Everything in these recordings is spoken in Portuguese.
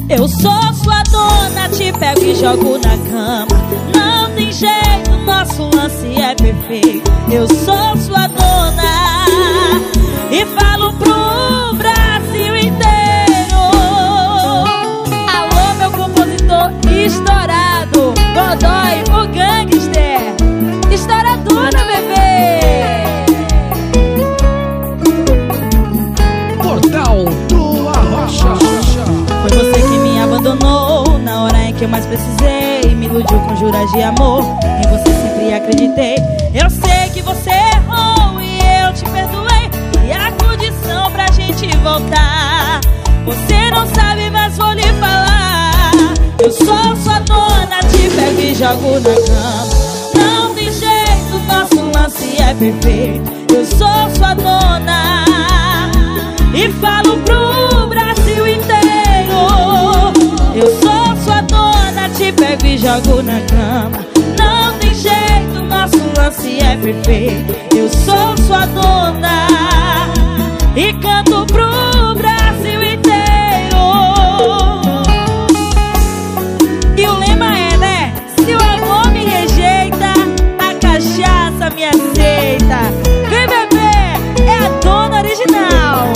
Eu sou sua dona, te pego e jogo na cama. Não tem jeito, nosso lance é perfeito. Eu sou sua dona e falo pro Brasil inteiro. Alô, meu compositor estourado, Godoy, o gangster, estouradona, bebê. Portal do Arrocha. Foi você que me abandonou na hora em que eu mais precisei. Me iludiu com juras de amor, em você sempre acreditei. Eu sei que você errou e eu te perdoei. E a condição pra gente voltar, você não sabe, mas vou lhe falar. Eu sou sua dona, te pego e jogo na cama. Não tem jeito, nosso lance é perfeito. Eu sou sua dona e falo pro Brasil inteiro. Eu sou sua dona, te pego e jogo na cama. Não tem jeito, nosso lance é perfeito. Eu sou sua dona e canto pro Brasil inteiro. E o lema é, né? Se o amor me rejeita, a cachaça me aceita. Vem, bebê, é a dona original.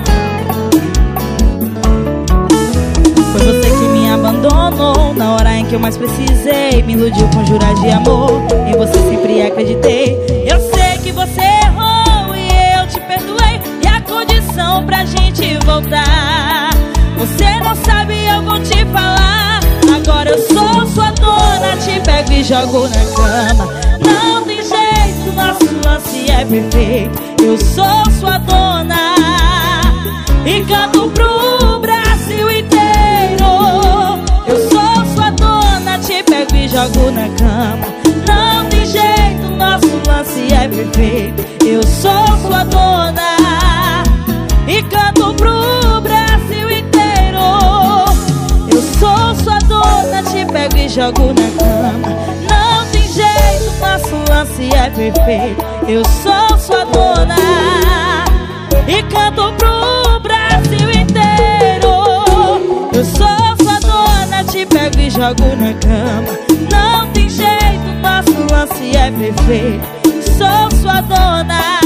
Foi você que me abandonou na hora em que eu mais precisei. Me iludiu com juras de amor, em você sempre acreditei. Eu sei que você errou e eu te perdoei. E a condição pra gente voltar, você não sabe, eu vou te falar. Agora eu sou sua dona, te pego e jogo na cama. Não tem jeito, nosso lance é perfeito. Eu sou sua dona e canto pro Brasil inteiro. Eu sou sua dona, te pego e jogo na cama. Não tem jeito, nosso lance é perfeito. Eu sou sua dona e canto pro Brasil inteiro. Eu sou sua dona, te pego e jogo na cama. Não tem jeito, nosso lance é perfeito. Eu sou sua dona e canto pro Brasil inteiro. Eu sou sua dona, te pego e jogo na cama. Não tem jeito, nosso lance é perfeito. Sou sua dona